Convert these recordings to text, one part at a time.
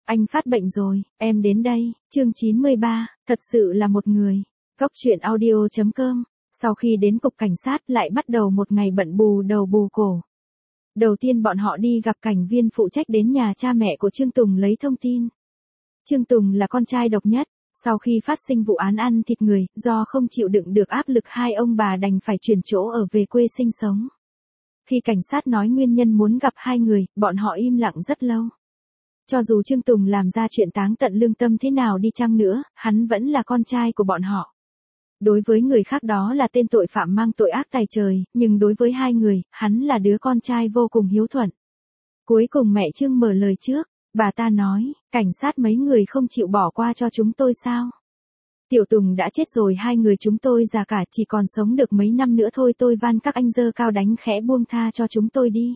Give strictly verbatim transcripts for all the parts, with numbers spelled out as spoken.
Anh phát bệnh rồi, em đến đây. Chương chín mươi ba, thật sự là một người. Góc truyện audio chấm com. Sau khi đến cục cảnh sát lại bắt đầu một ngày bận bù đầu bù cổ. Đầu tiên bọn họ đi gặp cảnh viên phụ trách đến nhà cha mẹ của Trương Tùng lấy thông tin. Trương Tùng là con trai độc nhất. Sau khi phát sinh vụ án ăn thịt người, do không chịu đựng được áp lực hai ông bà đành phải chuyển chỗ ở về quê sinh sống. Khi cảnh sát nói nguyên nhân muốn gặp hai người, bọn họ im lặng rất lâu. Cho dù Trương Tùng làm ra chuyện táng tận lương tâm thế nào đi chăng nữa, hắn vẫn là con trai của bọn họ. Đối với người khác đó là tên tội phạm mang tội ác tày trời, nhưng đối với hai người, hắn là đứa con trai vô cùng hiếu thuận. Cuối cùng mẹ Trương mở lời trước, bà ta nói, cảnh sát mấy người không chịu bỏ qua cho chúng tôi sao? Tiểu Tùng đã chết rồi, hai người chúng tôi già cả chỉ còn sống được mấy năm nữa thôi, tôi van các anh giơ cao đánh khẽ buông tha cho chúng tôi đi.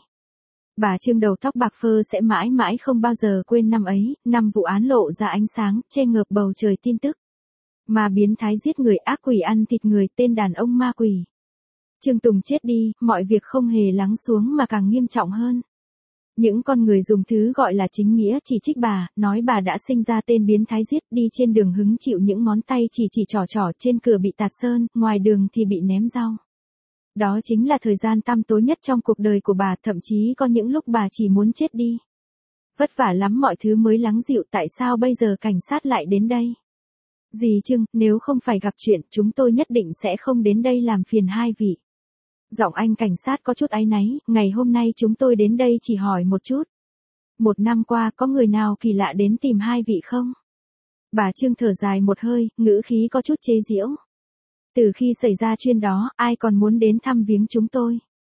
Bà Trương đầu tóc bạc phơ sẽ mãi mãi không bao giờ quên năm ấy, năm vụ án lộ ra ánh sáng, che ngợp bầu trời tin tức. Mà biến thái giết người, ác quỷ ăn thịt người, tên đàn ông ma quỷ. Trương Tùng chết đi, mọi việc không hề lắng xuống mà càng nghiêm trọng hơn. Những con người dùng thứ gọi là chính nghĩa chỉ trích bà, nói bà đã sinh ra tên biến thái giết, đi trên đường hứng chịu những ngón tay chỉ chỉ trỏ trỏ, trên cửa bị tạt sơn, ngoài đường thì bị ném rau. Đó chính là thời gian tăm tối nhất trong cuộc đời của bà, thậm chí có những lúc bà chỉ muốn chết đi. Vất vả lắm mọi thứ mới lắng dịu, tại sao bây giờ cảnh sát lại đến đây? Dì Trương, nếu không phải gặp chuyện, chúng tôi nhất định sẽ không đến đây làm phiền hai vị. Giọng anh cảnh sát có chút áy náy, ngày hôm nay chúng tôi đến đây chỉ hỏi một chút. Một năm qua có người nào kỳ lạ đến tìm hai vị không? Bà Trương thở dài một hơi, ngữ khí có chút chế giễu. Từ khi xảy ra chuyện đó, ai còn muốn đến thăm viếng chúng tôi?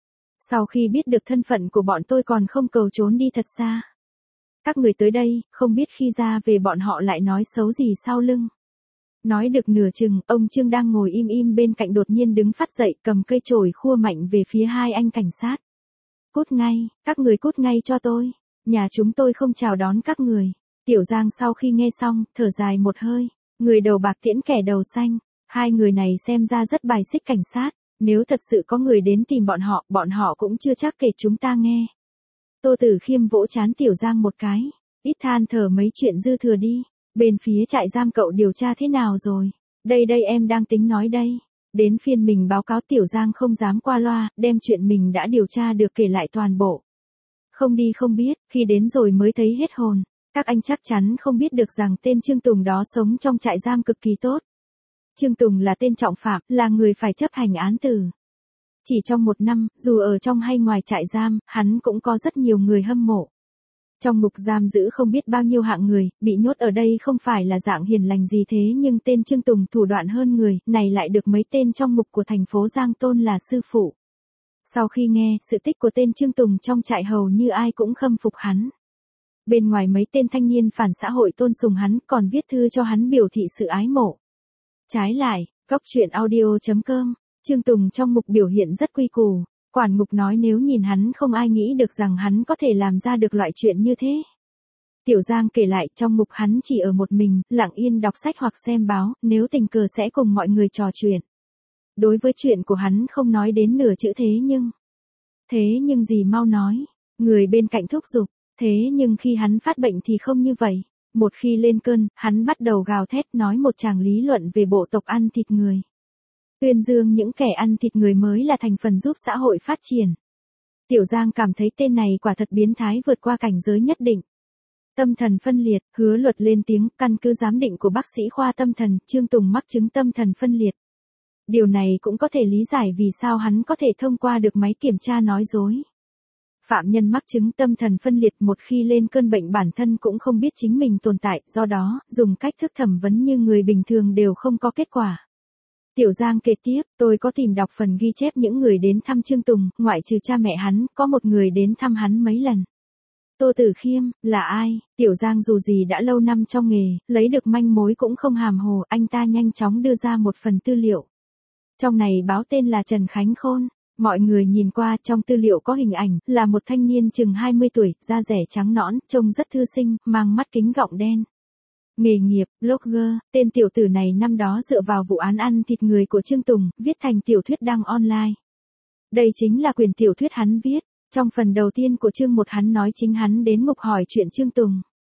Sau khi biết được thân phận của bọn tôi còn không cầu trốn đi thật xa. Các người tới đây, không biết khi ra về bọn họ lại nói xấu gì sau lưng. Nói được nửa chừng, ông Trương đang ngồi im im bên cạnh đột nhiên đứng phát dậy, cầm cây chổi khua mạnh về phía hai anh cảnh sát. Cút ngay, các người cút ngay cho tôi, nhà chúng tôi không chào đón các người. Tiểu Giang sau khi nghe xong, thở dài một hơi, người đầu bạc tiễn kẻ đầu xanh, hai người này xem ra rất bài xích cảnh sát, nếu thật sự có người đến tìm bọn họ, bọn họ cũng chưa chắc kể chúng ta nghe. Tô Tử Khiêm vỗ trán Tiểu Giang một cái, ít than thở mấy chuyện dư thừa đi. Bên phía trại giam cậu điều tra thế nào rồi? Đây đây em đang tính nói đây. Đến phiên mình báo cáo. Tiểu Giang không dám qua loa, đem chuyện mình đã điều tra được kể lại toàn bộ. Không đi không biết, khi đến rồi mới thấy hết hồn. Các anh chắc chắn không biết được rằng tên Trương Tùng đó sống trong trại giam cực kỳ tốt. Trương Tùng là tên trọng phạm, là người phải chấp hành án tử. Chỉ trong một năm, dù ở trong hay ngoài trại giam, hắn cũng có rất nhiều người hâm mộ. Trong ngục giam giữ không biết bao nhiêu hạng người, bị nhốt ở đây không phải là dạng hiền lành gì thế, nhưng tên Trương Tùng thủ đoạn hơn người, này lại được mấy tên trong ngục của thành phố Giang tôn là sư phụ. Sau khi nghe sự tích của tên Trương Tùng trong trại, hầu như ai cũng khâm phục hắn. Bên ngoài mấy tên thanh niên phản xã hội tôn sùng hắn, còn viết thư cho hắn biểu thị sự ái mộ. Trái lại, góc truyện audio chấm com, Trương Tùng trong ngục biểu hiện rất quy củ. Quản ngục nói nếu nhìn hắn không ai nghĩ được rằng hắn có thể làm ra được loại chuyện như thế. Tiểu Giang kể lại trong ngục hắn chỉ ở một mình, lặng yên đọc sách hoặc xem báo, nếu tình cờ sẽ cùng mọi người trò chuyện. Đối với chuyện của hắn không nói đến nửa chữ thế nhưng. Thế nhưng gì mau nói, người bên cạnh thúc giục, thế nhưng khi hắn phát bệnh thì không như vậy. Một khi lên cơn, hắn bắt đầu gào thét nói một tràng lý luận về bộ tộc ăn thịt người. Tuyên dương những kẻ ăn thịt người mới là thành phần giúp xã hội phát triển. Tiểu Giang cảm thấy tên này quả thật biến thái vượt qua cảnh giới nhất định. Tâm thần phân liệt, Hứa Luật lên tiếng, căn cứ giám định của bác sĩ khoa tâm thần, Trương Tùng mắc chứng tâm thần phân liệt. Điều này cũng có thể lý giải vì sao hắn có thể thông qua được máy kiểm tra nói dối. Phạm nhân mắc chứng tâm thần phân liệt một khi lên cơn bệnh bản thân cũng không biết chính mình tồn tại, do đó, dùng cách thức thẩm vấn như người bình thường đều không có kết quả. Tiểu Giang kể tiếp, tôi có tìm đọc phần ghi chép những người đến thăm Trương Tùng, ngoại trừ cha mẹ hắn, có một người đến thăm hắn mấy lần. Tô Tử Khiêm, là ai? Tiểu Giang dù gì đã lâu năm trong nghề, lấy được manh mối cũng không hàm hồ, anh ta nhanh chóng đưa ra một phần tư liệu. Trong này báo tên là Trần Khánh Khôn, mọi người nhìn qua trong tư liệu có hình ảnh, là một thanh niên chừng hai mươi tuổi, da rẻ trắng nõn, trông rất thư sinh, mang mắt kính gọng đen. Nghề nghiệp, blogger, tên tiểu tử này năm đó dựa vào vụ án ăn thịt người của Trương Tùng, viết thành tiểu thuyết đăng online. Đây chính là quyển tiểu thuyết hắn viết. Trong phần đầu tiên của chương một hắn nói chính hắn đến ngục hỏi chuyện Trương Tùng.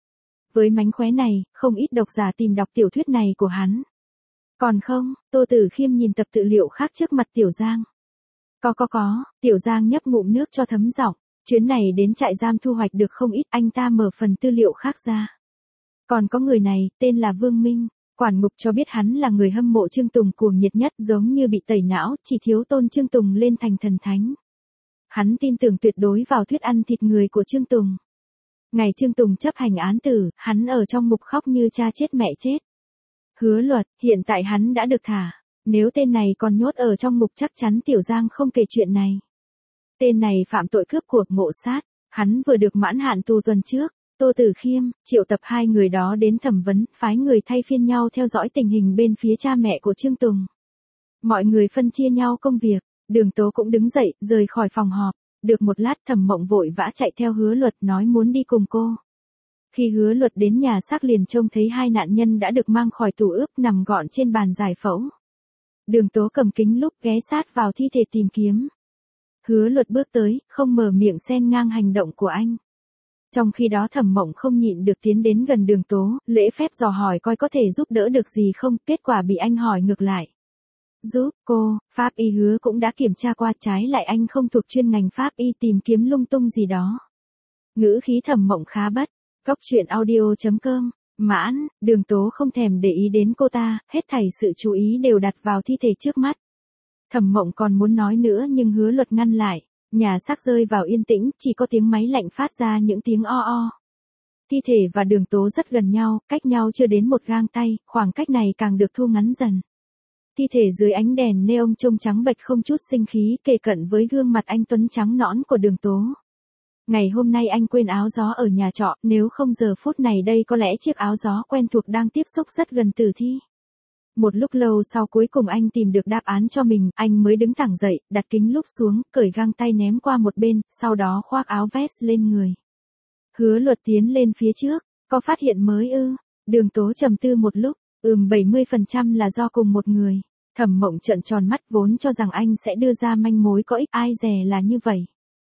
Với mánh khóe này, không ít độc giả tìm đọc tiểu thuyết này của hắn. Còn không, Tô Tử Khiêm nhìn tập tư liệu khác trước mặt Tiểu Giang. Có có có, Tiểu Giang nhấp ngụm nước cho thấm giọng. Chuyến này đến trại giam thu hoạch được không ít, anh ta mở phần tư liệu khác ra. Còn có người này, tên là Vương Minh. Quản ngục cho biết hắn là người hâm mộ Trương Tùng cuồng nhiệt nhất, giống như bị tẩy não, chỉ thiếu tôn Trương Tùng lên thành thần thánh. Hắn tin tưởng tuyệt đối vào thuyết ăn thịt người của Trương Tùng. Ngày Trương Tùng chấp hành án tử, hắn ở trong ngục khóc như cha chết mẹ chết. Hứa Luật, hiện tại hắn đã được thả. Nếu tên này còn nhốt ở trong ngục chắc chắn Tiểu Giang không kể chuyện này. Tên này phạm tội cướp của, ngộ sát. Hắn vừa được mãn hạn tù tuần trước. Tô Tử Khiêm triệu tập hai người đó đến thẩm vấn, phái người thay phiên nhau theo dõi tình hình bên phía cha mẹ của Trương Tùng. Mọi người phân chia nhau công việc. Đường Tố cũng đứng dậy, rời khỏi phòng họp. Được một lát Thẩm Mộng vội vã chạy theo Hứa Luật nói muốn đi cùng cô. Khi Hứa Luật đến nhà xác liền trông thấy hai nạn nhân đã được mang khỏi tủ ướp nằm gọn trên bàn giải phẫu. Đường Tố cầm kính lúp ghé sát vào thi thể tìm kiếm. Hứa Luật bước tới, không mở miệng xen ngang hành động của anh. Trong khi đó Thẩm Mộng không nhịn được tiến đến gần Đường Tố, lễ phép dò hỏi coi có thể giúp đỡ được gì không, kết quả bị anh hỏi ngược lại. Giúp cô, pháp y Hứa cũng đã kiểm tra qua, trái lại anh không thuộc chuyên ngành pháp y, tìm kiếm lung tung gì đó. Ngữ khí Thẩm Mộng khá bất. Góc truyện audio chấm com. Mãn, Đường Tố không thèm để ý đến cô ta, hết thảy sự chú ý đều đặt vào thi thể trước mắt. Thẩm Mộng còn muốn nói nữa nhưng Hứa Luật ngăn lại. Nhà xác rơi vào yên tĩnh, chỉ có tiếng máy lạnh phát ra những tiếng o o. Thi thể và Đường Tố rất gần nhau, cách nhau chưa đến một gang tay, khoảng cách này càng được thu ngắn dần. Thi thể dưới ánh đèn neon trông trắng bệch không chút sinh khí, kề cận với gương mặt anh tuấn trắng nõn của Đường Tố. Ngày hôm nay anh quên áo gió ở nhà trọ, nếu không giờ phút này đây có lẽ chiếc áo gió quen thuộc đang tiếp xúc rất gần tử thi. Một lúc lâu sau cuối cùng anh tìm được đáp án cho mình, anh mới đứng thẳng dậy, đặt kính lúp xuống, cởi găng tay ném qua một bên, sau đó khoác áo vest lên người. Hứa Luật tiến lên phía trước, có phát hiện mới ư? Đường Tố trầm tư một lúc, ừm bảy mươi phần trăm là do cùng một người. Thẩm Mộng trợn tròn mắt, vốn cho rằng anh sẽ đưa ra manh mối có ích, ai dè là như vậy.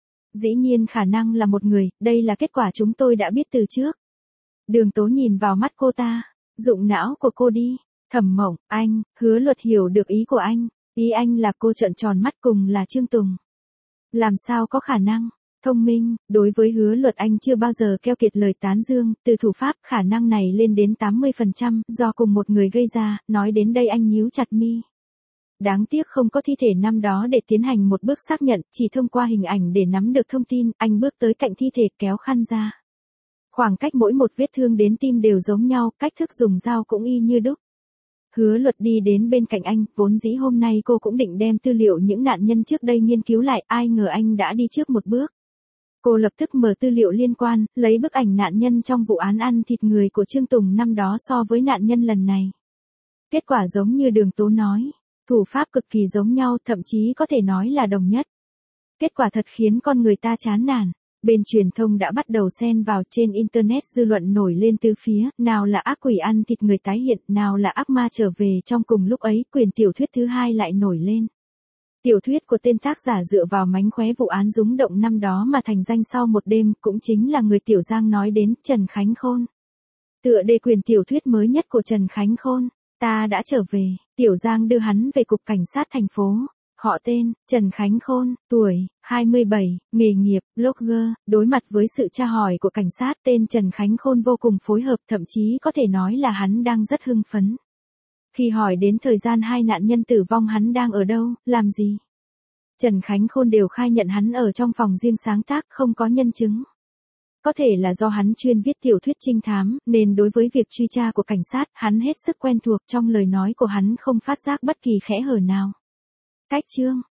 Dĩ nhiên khả năng là một người, đây là kết quả chúng tôi đã biết từ trước. Đường Tố nhìn vào mắt cô ta, dụng não của cô đi. Thẩm Mộng, anh, Hứa Luật hiểu được ý của anh, ý anh là cô trợn tròn mắt cùng là Trương Tùng. Làm sao có khả năng, thông minh, đối với Hứa Luật anh chưa bao giờ keo kiệt lời tán dương, từ thủ pháp khả năng này lên đến tám mươi phần trăm, do cùng một người gây ra, nói đến đây anh nhíu chặt mi. Đáng tiếc không có thi thể năm đó để tiến hành một bước xác nhận, chỉ thông qua hình ảnh để nắm được thông tin, anh bước tới cạnh thi thể kéo khăn ra. Khoảng cách mỗi một vết thương đến tim đều giống nhau, cách thức dùng dao cũng y như đúc. Hứa Luật đi đến bên cạnh anh, vốn dĩ hôm nay cô cũng định đem tư liệu những nạn nhân trước đây nghiên cứu lại, ai ngờ anh đã đi trước một bước. Cô lập tức mở tư liệu liên quan, lấy bức ảnh nạn nhân trong vụ án ăn thịt người của Trương Tùng năm đó so với nạn nhân lần này. Kết quả giống như Đường Tố nói, thủ pháp cực kỳ giống nhau, thậm chí có thể nói là đồng nhất. Kết quả thật khiến con người ta chán nản. Bên truyền thông đã bắt đầu xen vào, trên internet dư luận nổi lên tứ phía, nào là ác quỷ ăn thịt người tái hiện, nào là ác ma trở về. Trong cùng lúc ấy, quyền tiểu thuyết thứ hai lại nổi lên. Tiểu thuyết của tên tác giả dựa vào mánh khóe vụ án rúng động năm đó mà thành danh sau một đêm, cũng chính là người Tiểu Giang nói đến, Trần Khánh Khôn. Tựa đề quyền tiểu thuyết mới nhất của Trần Khánh Khôn, Ta đã trở về. Tiểu Giang đưa hắn về cục cảnh sát thành phố. Họ tên, Trần Khánh Khôn, tuổi, hai mươi bảy, nghề nghiệp, blogger. Đối mặt với sự tra hỏi của cảnh sát, tên Trần Khánh Khôn vô cùng phối hợp, thậm chí có thể nói là hắn đang rất hưng phấn. Khi hỏi đến thời gian hai nạn nhân tử vong hắn đang ở đâu, làm gì, Trần Khánh Khôn đều khai nhận hắn ở trong phòng riêng sáng tác, không có nhân chứng. Có thể là do hắn chuyên viết tiểu thuyết trinh thám, nên đối với việc truy tra của cảnh sát, hắn hết sức quen thuộc, trong lời nói của hắn không phát giác bất kỳ khẽ hở nào. Cách chương